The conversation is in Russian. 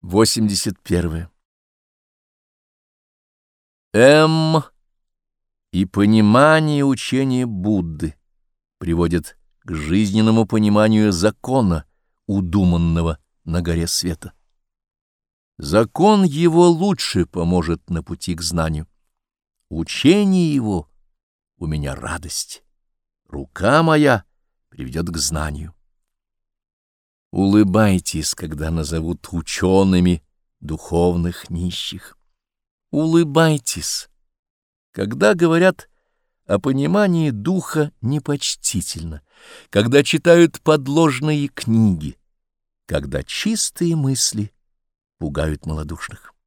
81. М. И понимание учения Будды приводит к жизненному пониманию закона, удуманного на горе света. Закон его лучше поможет на пути к знанию. Учение его у меня радость. Рука моя приведет к знанию. Улыбайтесь, когда назовут учеными духовных нищих. Улыбайтесь, когда говорят о понимании духа непочтительно, когда читают подложные книги, когда чистые мысли пугают малодушных.